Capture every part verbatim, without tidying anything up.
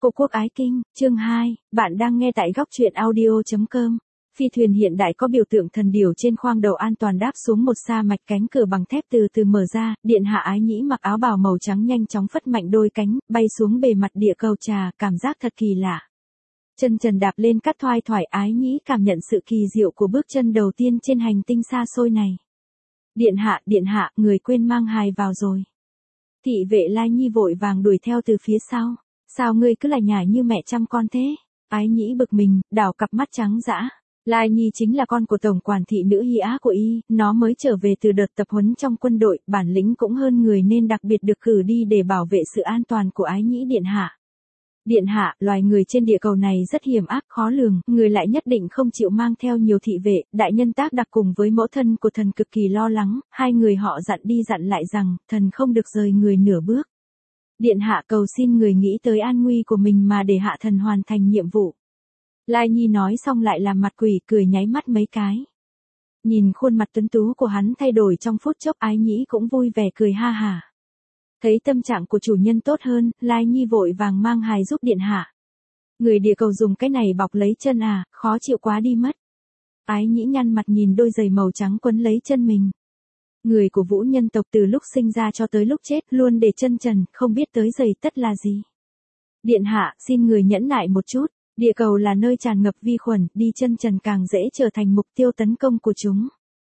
Cô Quốc Ái Kinh, chương hai, bạn đang nghe tại góc truyện audio.com. Phi thuyền hiện đại có biểu tượng thần điểu trên khoang đầu an toàn đáp xuống một sa mạch, cánh cửa bằng thép từ từ mở ra, điện hạ Ái Nhĩ mặc áo bào màu trắng nhanh chóng phất mạnh đôi cánh, bay xuống bề mặt địa cầu trà, cảm giác thật kỳ lạ. Chân trần đạp lên cát thoai thoải, Ái Nhĩ cảm nhận sự kỳ diệu của bước chân đầu tiên trên hành tinh xa xôi này. Điện hạ, điện hạ, người quên mang hài vào rồi. Thị vệ Lai Nhi vội vàng đuổi theo từ phía sau. Sao ngươi cứ lải nhải như mẹ chăm con thế? Ái Nhĩ bực mình, đảo cặp mắt trắng dã. Lai Nhi chính là con của tổng quản thị nữ Hy Á của y, nó mới trở về từ đợt tập huấn trong quân đội, bản lĩnh cũng hơn người nên đặc biệt được cử đi để bảo vệ sự an toàn của Ái Nhĩ điện hạ. Điện hạ, loài người trên địa cầu này rất hiểm ác khó lường, người lại nhất định không chịu mang theo nhiều thị vệ, đại nhân Tác Đặc cùng với mẫu thân của thần cực kỳ lo lắng, hai người họ dặn đi dặn lại rằng, thần không được rời người nửa bước. Điện hạ cầu xin người nghĩ tới an nguy của mình mà để hạ thần hoàn thành nhiệm vụ. Lai Nhi nói xong lại làm mặt quỷ, cười nháy mắt mấy cái. Nhìn khuôn mặt tuấn tú của hắn thay đổi trong phút chốc, Ái Nhĩ cũng vui vẻ cười ha hả. Thấy tâm trạng của chủ nhân tốt hơn, Lai Nhi vội vàng mang hài giúp điện hạ. Người địa cầu dùng cái này bọc lấy chân à, khó chịu quá đi mất. Ái Nhĩ nhăn mặt nhìn đôi giày màu trắng quấn lấy chân mình. Người của Vũ nhân tộc từ lúc sinh ra cho tới lúc chết luôn để chân trần, không biết tới giày tất là gì. Điện hạ, xin người nhẫn nại một chút, địa cầu là nơi tràn ngập vi khuẩn, đi chân trần càng dễ trở thành mục tiêu tấn công của chúng.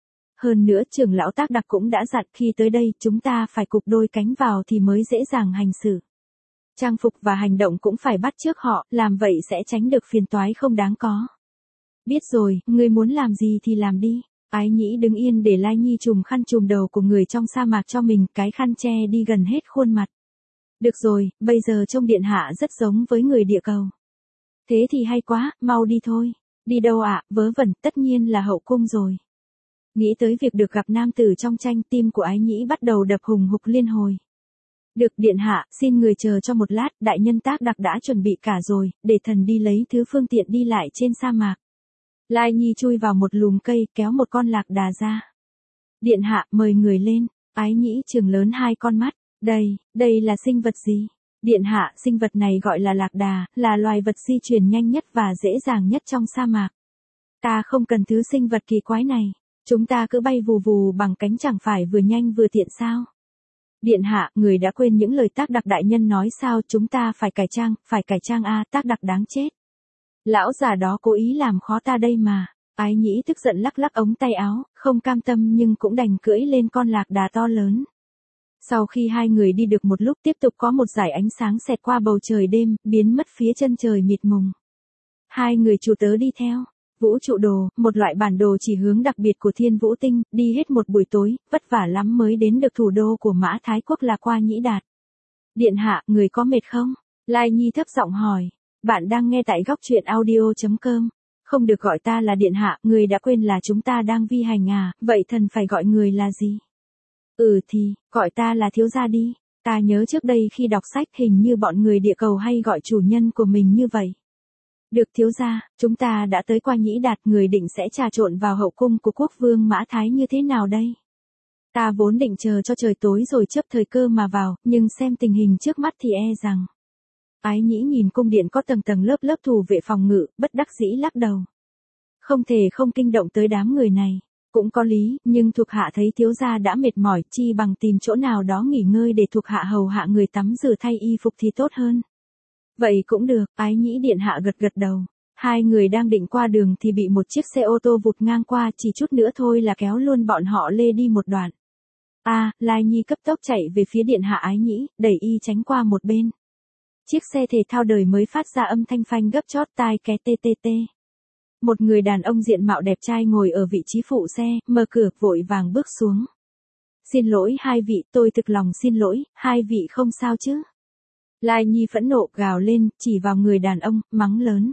Hơn nữa trưởng lão Tác Đặc cũng đã dặn khi tới đây chúng ta phải cụp đôi cánh vào thì mới dễ dàng hành xử. Trang phục và hành động cũng phải bắt chước họ, làm vậy sẽ tránh được phiền toái không đáng có. Biết rồi, ngươi muốn làm gì thì làm đi. Ái Nhĩ đứng yên để Lai Nhi trùm khăn trùm đầu của người trong sa mạc cho mình, cái khăn che đi gần hết khuôn mặt. Được rồi, bây giờ trông điện hạ rất giống với người địa cầu. Thế thì hay quá, mau đi thôi. Đi đâu ạ, à? Vớ vẩn, tất nhiên là hậu cung rồi. Nghĩ tới việc được gặp nam tử trong tranh, tim của Ái Nhĩ bắt đầu đập hùng hục liên hồi. Được điện hạ, xin người chờ cho một lát, đại nhân Tác Đặc đã chuẩn bị cả rồi, để thần đi lấy thứ phương tiện đi lại trên sa mạc. Lai Nhi chui vào một lùm cây, kéo một con lạc đà ra. Điện hạ, mời người lên. Ái Nhĩ trừng lớn hai con mắt. Đây, đây là sinh vật gì? Điện hạ, sinh vật này gọi là lạc đà, là loài vật di chuyển nhanh nhất và dễ dàng nhất trong sa mạc. Ta không cần thứ sinh vật kỳ quái này. Chúng ta cứ bay vù vù bằng cánh chẳng phải vừa nhanh vừa tiện sao? Điện hạ, người đã quên những lời Tác Đặc đại nhân nói sao? Chúng ta phải cải trang, phải cải trang a, Tác Đặc đáng chết. Lão già đó cố ý làm khó ta đây mà. Ái Nhĩ tức giận lắc lắc ống tay áo, không cam tâm nhưng cũng đành cưỡi lên con lạc đà to lớn. Sau khi hai người đi được một lúc, tiếp tục có một dải ánh sáng xẹt qua bầu trời đêm, biến mất phía chân trời mịt mùng. Hai người chủ tớ đi theo. Vũ trụ đồ, một loại bản đồ chỉ hướng đặc biệt của Thiên Vũ Tinh, đi hết một buổi tối, vất vả lắm mới đến được thủ đô của Mã Thái Quốc là Qua Nhĩ Đạt. Điện hạ, người có mệt không? Lai Nhi thấp giọng hỏi. Bạn đang nghe tại góc truyện audio.com. Không được gọi ta là điện hạ, người đã quên là chúng ta đang vi hành à, vậy thần phải gọi người là gì? Ừ thì, gọi ta là thiếu gia đi. Ta nhớ trước đây khi đọc sách hình như bọn người địa cầu hay gọi chủ nhân của mình như vậy. Được thiếu gia, chúng ta đã tới Qua Nhĩ Đạt, người định sẽ trà trộn vào hậu cung của quốc vương Mã Thái như thế nào đây? Ta vốn định chờ cho trời tối rồi chấp thời cơ mà vào, nhưng xem tình hình trước mắt thì e rằng. Ái Nhĩ nhìn cung điện có tầng tầng lớp lớp thủ vệ phòng ngự, bất đắc dĩ lắc đầu. Không thể không kinh động tới đám người này. Cũng có lý, nhưng thuộc hạ thấy thiếu gia đã mệt mỏi, chi bằng tìm chỗ nào đó nghỉ ngơi để thuộc hạ hầu hạ người tắm rửa thay y phục thì tốt hơn. Vậy cũng được, Ái Nhĩ điện hạ gật gật đầu. Hai người đang định qua đường thì bị một chiếc xe ô tô vụt ngang qua, chỉ chút nữa thôi là kéo luôn bọn họ lê đi một đoạn. A, à, Lai Nhi cấp tốc chạy về phía điện hạ Ái Nhĩ, đẩy y tránh qua một bên. Chiếc xe thể thao đời mới phát ra âm thanh phanh gấp chót tai ké tê tê tê. Một người đàn ông diện mạo đẹp trai ngồi ở vị trí phụ xe, mở cửa, vội vàng bước xuống. Xin lỗi hai vị, tôi thực lòng xin lỗi, hai vị không sao chứ? Lai Nhi phẫn nộ gào lên, chỉ vào người đàn ông, mắng lớn.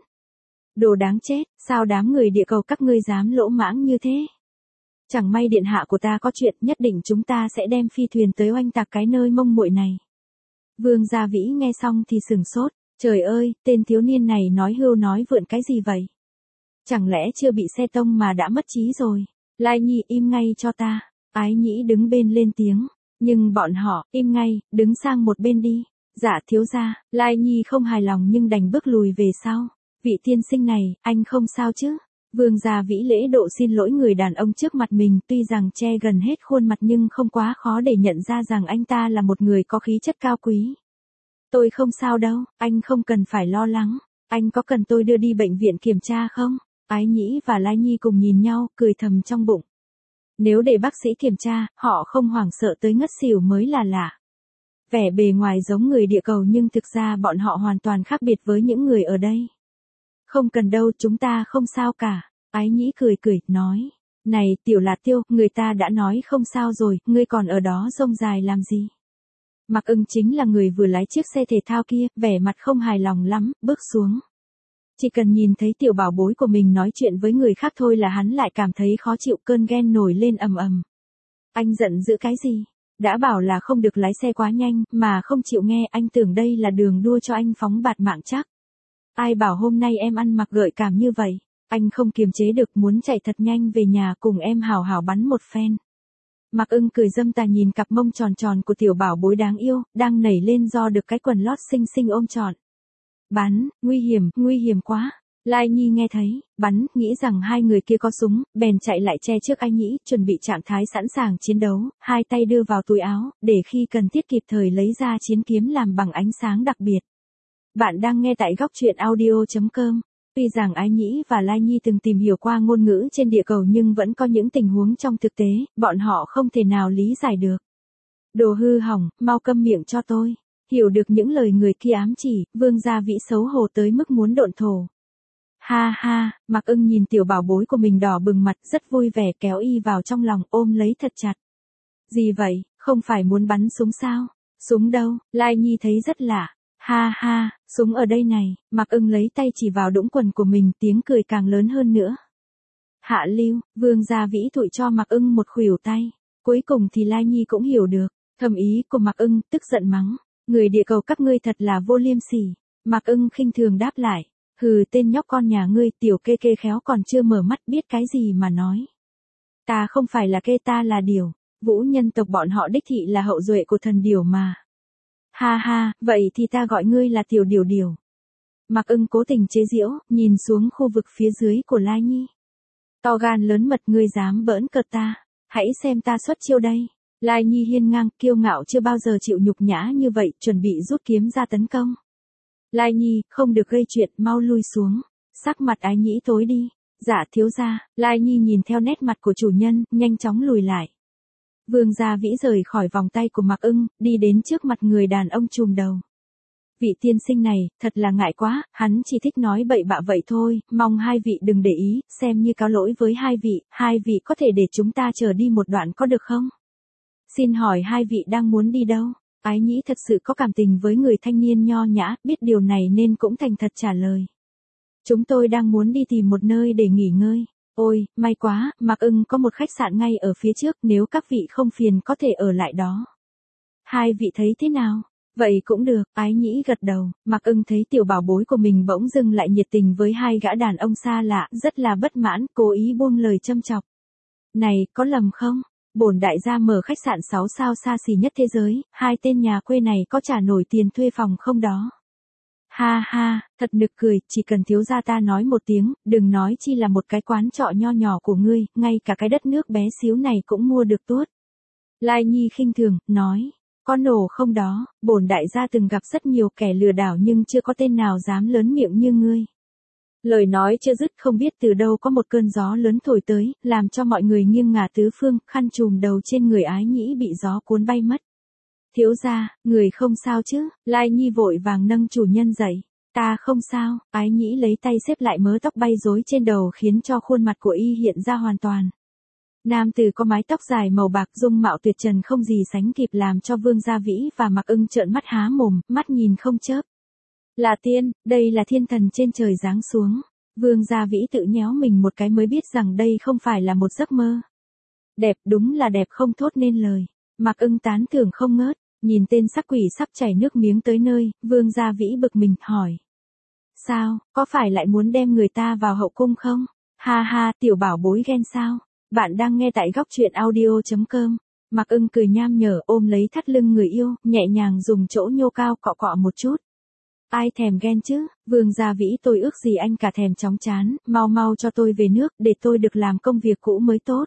Đồ đáng chết, sao đám người địa cầu các ngươi dám lỗ mãng như thế? Chẳng may điện hạ của ta có chuyện, nhất định chúng ta sẽ đem phi thuyền tới oanh tạc cái nơi mông muội này. Vương Gia Vĩ nghe xong thì sừng sốt, trời ơi, tên thiếu niên này nói hưu nói vượn cái gì vậy? Chẳng lẽ chưa bị xe tông mà đã mất trí rồi? Lai Nhi im ngay cho ta. Ái Nhĩ đứng bên lên tiếng, nhưng bọn họ, im ngay, đứng sang một bên đi. Dạ thiếu gia, Lai Nhi không hài lòng nhưng đành bước lùi về sau. Vị tiên sinh này, anh không sao chứ? Vương Gia Vĩ lễ độ xin lỗi người đàn ông trước mặt mình, tuy rằng che gần hết khuôn mặt nhưng không quá khó để nhận ra rằng anh ta là một người có khí chất cao quý. Tôi không sao đâu, anh không cần phải lo lắng. Anh có cần tôi đưa đi bệnh viện kiểm tra không? Ái Nhĩ và Lai Nhi cùng nhìn nhau, cười thầm trong bụng. Nếu để bác sĩ kiểm tra, họ không hoảng sợ tới ngất xỉu mới là lạ. Vẻ bề ngoài giống người địa cầu nhưng thực ra bọn họ hoàn toàn khác biệt với những người ở đây. Không cần đâu, chúng ta không sao cả. Ái Nhĩ cười cười, nói. Này, Tiểu Lạt Tiêu, người ta đã nói không sao rồi, ngươi còn ở đó rông dài làm gì? Mạc Ưng chính là người vừa lái chiếc xe thể thao kia, vẻ mặt không hài lòng lắm, bước xuống. Chỉ cần nhìn thấy tiểu bảo bối của mình nói chuyện với người khác thôi là hắn lại cảm thấy khó chịu, cơn ghen nổi lên ầm ầm. Anh giận dữ cái gì? Đã bảo là không được lái xe quá nhanh, mà không chịu nghe, anh tưởng đây là đường đua cho anh phóng bạt mạng chắc. Ai bảo hôm nay em ăn mặc gợi cảm như vậy? Anh không kiềm chế được muốn chạy thật nhanh về nhà cùng em hào hào bắn một phen. Mạc Ưng cười dâm tà nhìn cặp mông tròn tròn của tiểu bảo bối đáng yêu, đang nảy lên do được cái quần lót xinh xinh ôm trọn. Bắn, nguy hiểm, nguy hiểm quá. Lai Nhi nghe thấy, bắn, nghĩ rằng hai người kia có súng, bèn chạy lại che trước Ái Nhĩ, chuẩn bị trạng thái sẵn sàng chiến đấu, hai tay đưa vào túi áo, để khi cần thiết kịp thời lấy ra chiến kiếm làm bằng ánh sáng đặc biệt. Bạn đang nghe tại góc truyện audio chấm com. Tuy rằng Ái Nhĩ và Lai Nhi từng tìm hiểu qua ngôn ngữ trên địa cầu nhưng vẫn có những tình huống trong thực tế, bọn họ không thể nào lý giải được. Đồ hư hỏng, mau câm miệng cho tôi. Hiểu được những lời người kia ám chỉ, Vương Gia Vĩ xấu hổ tới mức muốn độn thổ. Ha ha, Mạc Ưng nhìn tiểu bảo bối của mình đỏ bừng mặt, rất vui vẻ, kéo y vào trong lòng, ôm lấy thật chặt. Gì vậy, không phải muốn bắn súng sao? Súng đâu? Lai Nhi thấy rất lạ. Ha ha, súng ở đây này. Mạc Ưng lấy tay chỉ vào đũng quần của mình, tiếng cười càng lớn hơn nữa. Hạ lưu, Vương Gia Vĩ thụi cho Mạc Ưng một khuỷu tay. Cuối cùng thì Lai Nhi cũng hiểu được thầm ý của Mạc Ưng, tức giận mắng. Người địa cầu các ngươi thật là vô liêm sỉ. Mạc Ưng khinh thường đáp lại. Hừ, tên nhóc con nhà ngươi, tiểu kê kê khéo còn chưa mở mắt biết cái gì mà nói. Ta không phải là kê, ta là điểu. Vũ nhân tộc bọn họ đích thị là hậu duệ của thần điểu mà. Ha ha, vậy thì ta gọi ngươi là tiểu điểu điểu. Mạc Ưng cố tình chế giễu, nhìn xuống khu vực phía dưới của Lai Nhi. To gan lớn mật, ngươi dám bỡn cợt ta. Hãy xem ta xuất chiêu đây. Lai Nhi hiên ngang, kiêu ngạo chưa bao giờ chịu nhục nhã như vậy, chuẩn bị rút kiếm ra tấn công. Lai Nhi, không được gây chuyện, mau lui xuống. Sắc mặt Ái Nhĩ tối đi. Dạ thiếu gia. Lai Nhi nhìn theo nét mặt của chủ nhân, nhanh chóng lùi lại. Vương Gia Vĩ rời khỏi vòng tay của Mạc Ưng, đi đến trước mặt người đàn ông trùm đầu. Vị tiên sinh này, thật là ngại quá, hắn chỉ thích nói bậy bạ vậy thôi, mong hai vị đừng để ý, xem như cáo lỗi với hai vị, hai vị có thể để chúng ta chờ đi một đoạn có được không? Xin hỏi hai vị đang muốn đi đâu? Ái Nhĩ thật sự có cảm tình với người thanh niên nho nhã, biết điều này nên cũng thành thật trả lời. Chúng tôi đang muốn đi tìm một nơi để nghỉ ngơi. Ôi, may quá, Mạc Ưng có một khách sạn ngay ở phía trước, nếu các vị không phiền có thể ở lại đó. Hai vị thấy thế nào? Vậy cũng được, Ái Nhĩ gật đầu. Mạc Ưng thấy tiểu bảo bối của mình bỗng dưng lại nhiệt tình với hai gã đàn ông xa lạ, rất là bất mãn, cố ý buông lời châm chọc. Này, có lầm không? Bổn đại gia mở khách sạn sáu sao xa xỉ nhất thế giới, hai tên nhà quê này có trả nổi tiền thuê phòng không đó? Ha ha, thật nực cười, chỉ cần thiếu gia ta nói một tiếng, đừng nói chi là một cái quán trọ nho nhỏ của ngươi, ngay cả cái đất nước bé xíu này cũng mua được tuốt. Lai Nhi khinh thường, nói, có nổ không đó, bổn đại gia từng gặp rất nhiều kẻ lừa đảo nhưng chưa có tên nào dám lớn miệng như ngươi. Lời nói chưa dứt không biết từ đâu có một cơn gió lớn thổi tới, làm cho mọi người nghiêng ngả tứ phương, khăn trùm đầu trên người Ái Nhĩ bị gió cuốn bay mất. Thiếu gia, người không sao chứ? Lai Nhi vội vàng nâng chủ nhân dậy. Ta không sao. Ái Nhĩ lấy tay xếp lại mớ tóc bay rối trên đầu khiến cho khuôn mặt của y hiện ra hoàn toàn. Nam tử có mái tóc dài màu bạc, dung mạo tuyệt trần không gì sánh kịp, làm cho Vương Gia Vĩ và Mạc Ưng trợn mắt há mồm, mắt nhìn không chớp. Là tiên, đây là thiên thần trên trời giáng xuống. Vương Gia Vĩ tự nhéo mình một cái mới biết rằng đây không phải là một giấc mơ. Đẹp, đúng là đẹp không thốt nên lời. Mạc Ưng tán thưởng không ngớt, nhìn tên sắc quỷ sắp chảy nước miếng tới nơi, Vương Gia Vĩ bực mình, hỏi. Sao, có phải lại muốn đem người ta vào hậu cung không? Ha ha, tiểu bảo bối ghen sao? Bạn đang nghe tại góc truyện audio chấm com. Mạc Ưng cười nham nhở ôm lấy thắt lưng người yêu, nhẹ nhàng dùng chỗ nhô cao cọ cọ một chút. Ai thèm ghen chứ, Vương Gia Vĩ tôi ước gì anh cả thèm chóng chán, mau mau cho tôi về nước để tôi được làm công việc cũ mới tốt.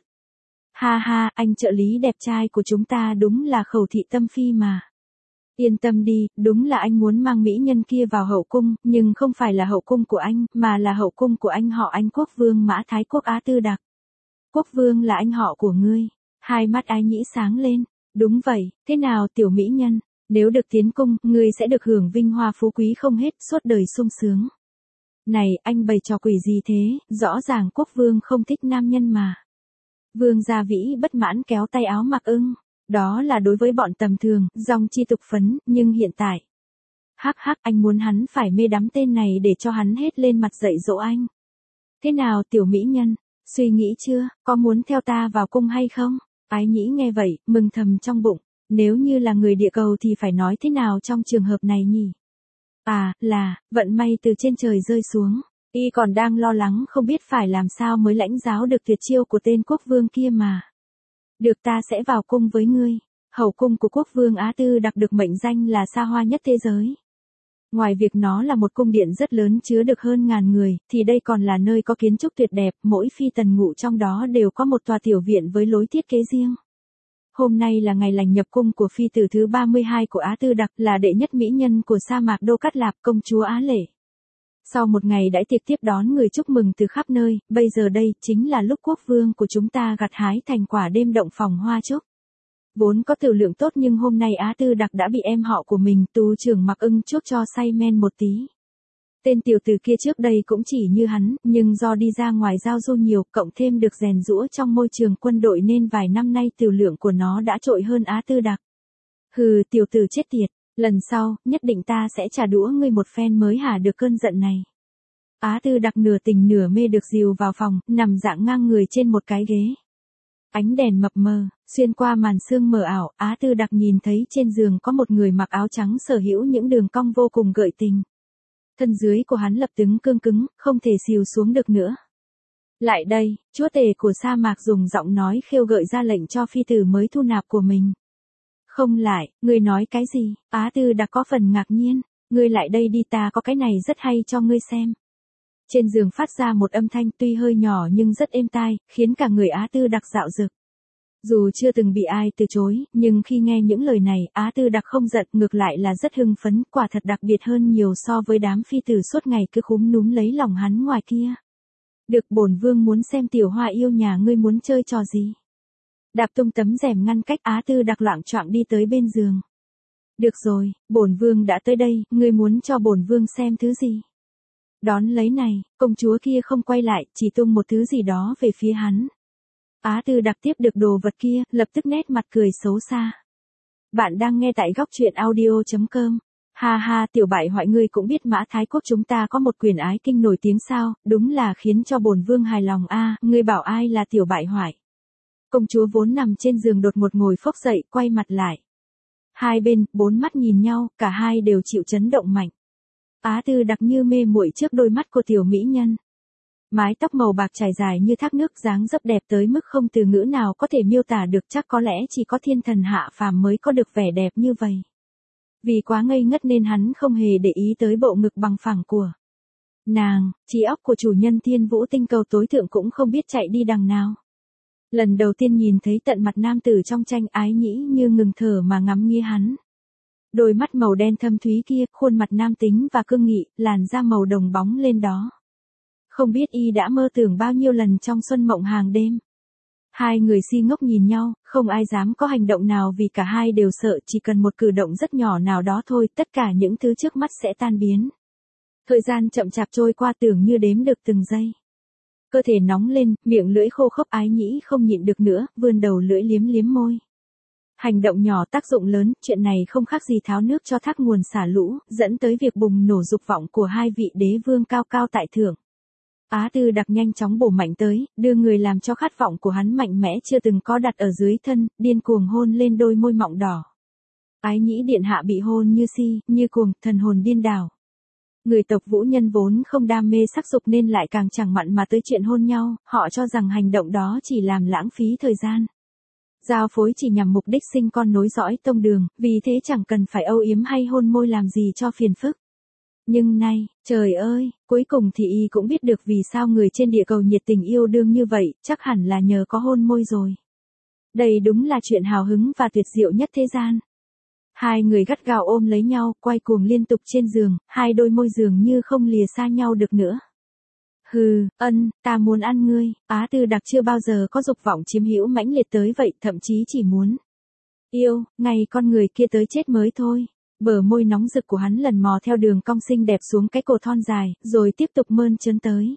Ha ha, anh trợ lý đẹp trai của chúng ta đúng là Khẩu Thị Tâm Phi mà. Yên tâm đi, đúng là anh muốn mang mỹ nhân kia vào hậu cung, nhưng không phải là hậu cung của anh, mà là hậu cung của anh họ Anh Quốc Vương Mã Thái Quốc Á Tư Đặc. Quốc Vương là anh họ của ngươi. Hai mắt Ái Nhĩ sáng lên. Đúng vậy, thế nào tiểu mỹ nhân, nếu được tiến cung, ngươi sẽ được hưởng vinh hoa phú quý không hết, suốt đời sung sướng. Này, anh bày trò quỷ gì thế, rõ ràng Quốc Vương không thích nam nhân mà. Vương Gia Vĩ bất mãn kéo tay áo Mạc Ưng. Đó là đối với bọn tầm thường, dòng chi tục phấn, nhưng hiện tại. Hắc hắc, anh muốn hắn phải mê đắm tên này để cho hắn hết lên mặt dạy dỗ anh. Thế nào tiểu mỹ nhân, suy nghĩ chưa, có muốn theo ta vào cung hay không? Ái Nhĩ nghe vậy, mừng thầm trong bụng, nếu như là người địa cầu thì phải nói thế nào trong trường hợp này nhỉ? À, là, vận may từ trên trời rơi xuống, y còn đang lo lắng không biết phải làm sao mới lãnh giáo được tuyệt chiêu của tên quốc vương kia mà. Được ta sẽ vào cung với ngươi. Hậu cung của Quốc Vương Á Tư Đặc được mệnh danh là xa hoa nhất thế giới. Ngoài việc nó là một cung điện rất lớn chứa được hơn ngàn người, thì đây còn là nơi có kiến trúc tuyệt đẹp, mỗi phi tần ngụ trong đó đều có một tòa tiểu viện với lối thiết kế riêng. Hôm nay là ngày lành nhập cung của phi tử thứ ba mươi hai của Á Tư Đặc, là đệ nhất mỹ nhân của sa mạc Đô Cát Lạp, công chúa Á Lệ. Sau một ngày đãi tiệc tiếp đón người chúc mừng từ khắp nơi, bây giờ đây chính là lúc quốc vương của chúng ta gặt hái thành quả đêm động phòng hoa trúc. Vốn có tiểu lượng tốt nhưng hôm nay Á Tư Đặc đã bị em họ của mình, tú trưởng Mạc Ưng chuốc cho say men một tí. Tên tiểu tử kia trước đây cũng chỉ như hắn, nhưng do đi ra ngoài giao du nhiều, cộng thêm được rèn giũa trong môi trường quân đội nên vài năm nay tiểu lượng của nó đã trội hơn Á Tư Đặc. Hừ, tiểu tử chết tiệt. Lần sau, nhất định ta sẽ trả đũa ngươi một phen mới hả được cơn giận này. Á Tư Đặc nửa tình nửa mê được dìu vào phòng, nằm dạng ngang người trên một cái ghế. Ánh đèn mập mờ, xuyên qua màn sương mờ ảo, Á Tư Đặc nhìn thấy trên giường có một người mặc áo trắng sở hữu những đường cong vô cùng gợi tình. Thân dưới của hắn lập tức cương cứng, không thể xìu xuống được nữa. Lại đây, chúa tể của sa mạc dùng giọng nói khêu gợi ra lệnh cho phi tử mới thu nạp của mình. Không lại, ngươi nói cái gì? Á Tư Đặc có phần ngạc nhiên. Ngươi lại đây đi, ta có cái này rất hay cho ngươi xem. Trên giường phát ra một âm thanh tuy hơi nhỏ nhưng rất êm tai, khiến cả người Á Tư Đặc dạo dực. Dù chưa từng bị ai từ chối, nhưng khi nghe những lời này, Á Tư Đặc không giận, ngược lại là rất hưng phấn, quả thật đặc biệt hơn nhiều so với đám phi tử suốt ngày cứ khúm núm lấy lòng hắn ngoài kia. Được, bổn vương muốn xem tiểu hoa yêu nhà ngươi muốn chơi trò gì. Đạp tung tấm rèm ngăn cách, Á Tư Đặc loạng choạng đi tới bên giường. Được rồi, bổn vương đã tới đây, ngươi muốn cho bổn vương xem thứ gì? Đón lấy này, công chúa kia không quay lại, chỉ tung một thứ gì đó về phía hắn. Á Tư Đặc tiếp được đồ vật kia, lập tức nét mặt cười xấu xa. Bạn đang nghe tại góc truyện audio chấm com. Ha ha, tiểu bại hoại, ngươi cũng biết Mã Thái Quốc chúng ta có một quyền ái kinh nổi tiếng sao, đúng là khiến cho bổn vương hài lòng a. À, ngươi bảo ai là tiểu bại hoại? Công chúa vốn nằm trên giường đột ngột ngồi phốc dậy, quay mặt lại. Hai bên, bốn mắt nhìn nhau, cả hai đều chịu chấn động mạnh. Á Tư Đặc như mê muội trước đôi mắt của tiểu mỹ nhân. Mái tóc màu bạc trải dài như thác nước, dáng dấp đẹp tới mức không từ ngữ nào có thể miêu tả được, chắc có lẽ chỉ có thiên thần hạ phàm mới có được vẻ đẹp như vậy. Vì quá ngây ngất nên hắn không hề để ý tới bộ ngực bằng phẳng của nàng, trí óc của chủ nhân Thiên Vũ tinh cầu tối thượng cũng không biết chạy đi đằng nào. Lần đầu tiên nhìn thấy tận mặt nam tử trong tranh, Ái Nhĩ như ngừng thở mà ngắm nghía hắn. Đôi mắt màu đen thâm thúy kia, khuôn mặt nam tính và cương nghị, làn da màu đồng bóng lên đó. Không biết y đã mơ tưởng bao nhiêu lần trong xuân mộng hàng đêm. Hai người si ngốc nhìn nhau, không ai dám có hành động nào vì cả hai đều sợ chỉ cần một cử động rất nhỏ nào đó thôi, tất cả những thứ trước mắt sẽ tan biến. Thời gian chậm chạp trôi qua tưởng như đếm được từng giây. Cơ thể nóng lên, miệng lưỡi khô khốc, Ái Nhĩ không nhịn được nữa, vươn đầu lưỡi liếm liếm môi. Hành động nhỏ tác dụng lớn, chuyện này không khác gì tháo nước cho thác nguồn xả lũ, dẫn tới việc bùng nổ dục vọng của hai vị đế vương cao cao tại thượng. Á Tư Đặc nhanh chóng bổ mạnh tới, đưa người làm cho khát vọng của hắn mạnh mẽ chưa từng có đặt ở dưới thân, điên cuồng hôn lên đôi môi mọng đỏ. Ái Nhĩ điện hạ bị hôn như si, như cuồng, thần hồn điên đảo. Người tộc Vũ Nhân vốn không đam mê sắc dục nên lại càng chẳng mặn mà tới chuyện hôn nhau, họ cho rằng hành động đó chỉ làm lãng phí thời gian. Giao phối chỉ nhằm mục đích sinh con nối dõi tông đường, vì thế chẳng cần phải âu yếm hay hôn môi làm gì cho phiền phức. Nhưng nay, trời ơi, cuối cùng thì y cũng biết được vì sao người trên địa cầu nhiệt tình yêu đương như vậy, chắc hẳn là nhờ có hôn môi rồi. Đây đúng là chuyện hào hứng và tuyệt diệu nhất thế gian. Hai người gắt gao ôm lấy nhau, quay cuồng liên tục trên giường, hai đôi môi dường như không lìa xa nhau được nữa. Hừ, ân, ta muốn ăn ngươi. Á Tư Đặc chưa bao giờ có dục vọng chiếm hữu mãnh liệt tới vậy, thậm chí chỉ muốn yêu, ngay con người kia tới chết mới thôi. Bờ môi nóng rực của hắn lần mò theo đường cong xinh đẹp xuống cái cổ thon dài, rồi tiếp tục mơn trớn tới.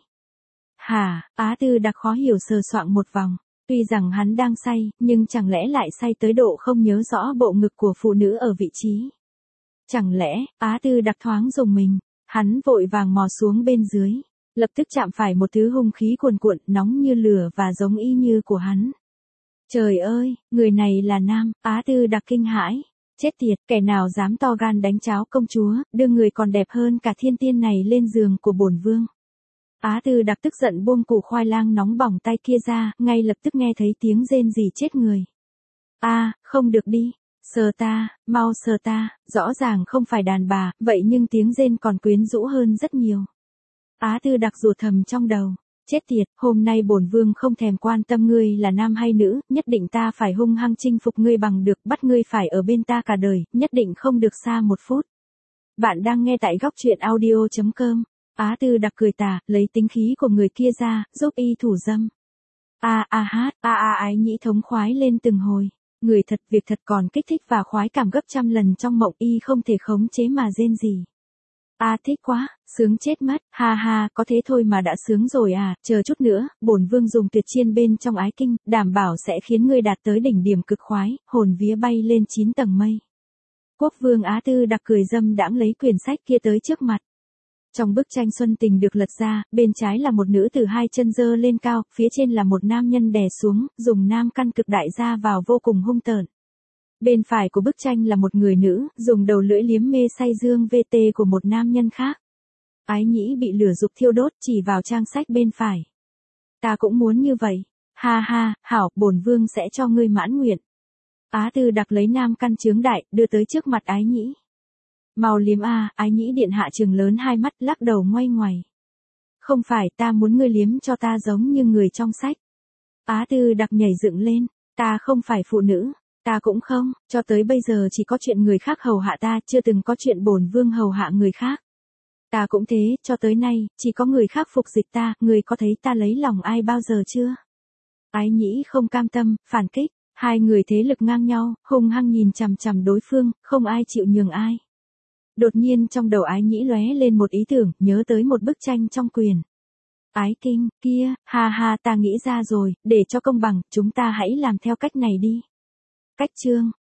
Hả, Á Tư Đặc khó hiểu sờ soạng một vòng. Tuy rằng hắn đang say, nhưng chẳng lẽ lại say tới độ không nhớ rõ bộ ngực của phụ nữ ở vị trí. Chẳng lẽ, Á Tư Đặc thoáng rùng mình, hắn vội vàng mò xuống bên dưới. Lập tức chạm phải một thứ hung khí cuồn cuộn, nóng như lửa và giống y như của hắn. Trời ơi, người này là nam. Á Tư Đặc kinh hãi. Chết tiệt, kẻ nào dám to gan đánh cháo công chúa, đưa người còn đẹp hơn cả thiên tiên này lên giường của bổn vương. Á Tư Đặc tức giận buông củ khoai lang nóng bỏng tay kia ra, ngay lập tức nghe thấy tiếng rên rỉ chết người. A, à, không được đi. Sờ ta, mau sờ ta, rõ ràng không phải đàn bà, vậy nhưng tiếng rên còn quyến rũ hơn rất nhiều. Á Tư Đặc rủa thầm trong đầu. Chết tiệt, hôm nay bổn vương không thèm quan tâm ngươi là nam hay nữ, nhất định ta phải hung hăng chinh phục ngươi bằng được, bắt ngươi phải ở bên ta cả đời, nhất định không được xa một phút. Bạn đang nghe tại góc truyện audio chấm com. Á Tư Đặc cười tà, lấy tính khí của người kia ra, giúp y thủ dâm. A a hát, a a ái nhĩ thống khoái lên từng hồi. Người thật việc thật còn kích thích và khoái cảm gấp trăm lần trong mộng y không thể khống chế mà rên gì. A à, thích quá, sướng chết mất, ha ha, có thế thôi mà đã sướng rồi à, chờ chút nữa, bổn vương dùng tuyệt chiên bên trong ái kinh, đảm bảo sẽ khiến ngươi đạt tới đỉnh điểm cực khoái, hồn vía bay lên chín tầng mây. Quốc vương Á Tư Đặc cười dâm đãng lấy quyển sách kia tới trước mặt. Trong bức tranh Xuân Tình được lật ra, bên trái là một nữ tử hai chân giơ lên cao, phía trên là một nam nhân đè xuống, dùng nam căn cực đại ra vào vô cùng hung tợn. Bên phải của bức tranh là một người nữ, dùng đầu lưỡi liếm mê say dương vê tê của một nam nhân khác. Ái nhĩ bị lửa dục thiêu đốt chỉ vào trang sách bên phải. Ta cũng muốn như vậy. Ha ha, hảo, bổn vương sẽ cho ngươi mãn nguyện. Á Tư Đặc lấy nam căn chướng đại, đưa tới trước mặt ái nhĩ. Mau liếm a, ái nhĩ điện hạ trừng lớn hai mắt lắc đầu ngoay ngoày. Không phải, ta muốn ngươi liếm cho ta giống như người trong sách. Á Tư Đặc nhảy dựng lên. Ta không phải phụ nữ. Ta cũng không, cho tới bây giờ chỉ có chuyện người khác hầu hạ ta, chưa từng có chuyện bổn vương hầu hạ người khác. Ta cũng thế, cho tới nay, chỉ có người khác phục dịch ta, người có thấy ta lấy lòng ai bao giờ chưa? Ái nhĩ không cam tâm, phản kích, hai người thế lực ngang nhau, hung hăng nhìn chằm chằm đối phương, không ai chịu nhường ai. Đột nhiên trong đầu ái nhĩ lóe lên một ý tưởng, nhớ tới một bức tranh trong quyển Ái Kinh, kia, ha ha ta nghĩ ra rồi, để cho công bằng, chúng ta hãy làm theo cách này đi. Cách chương,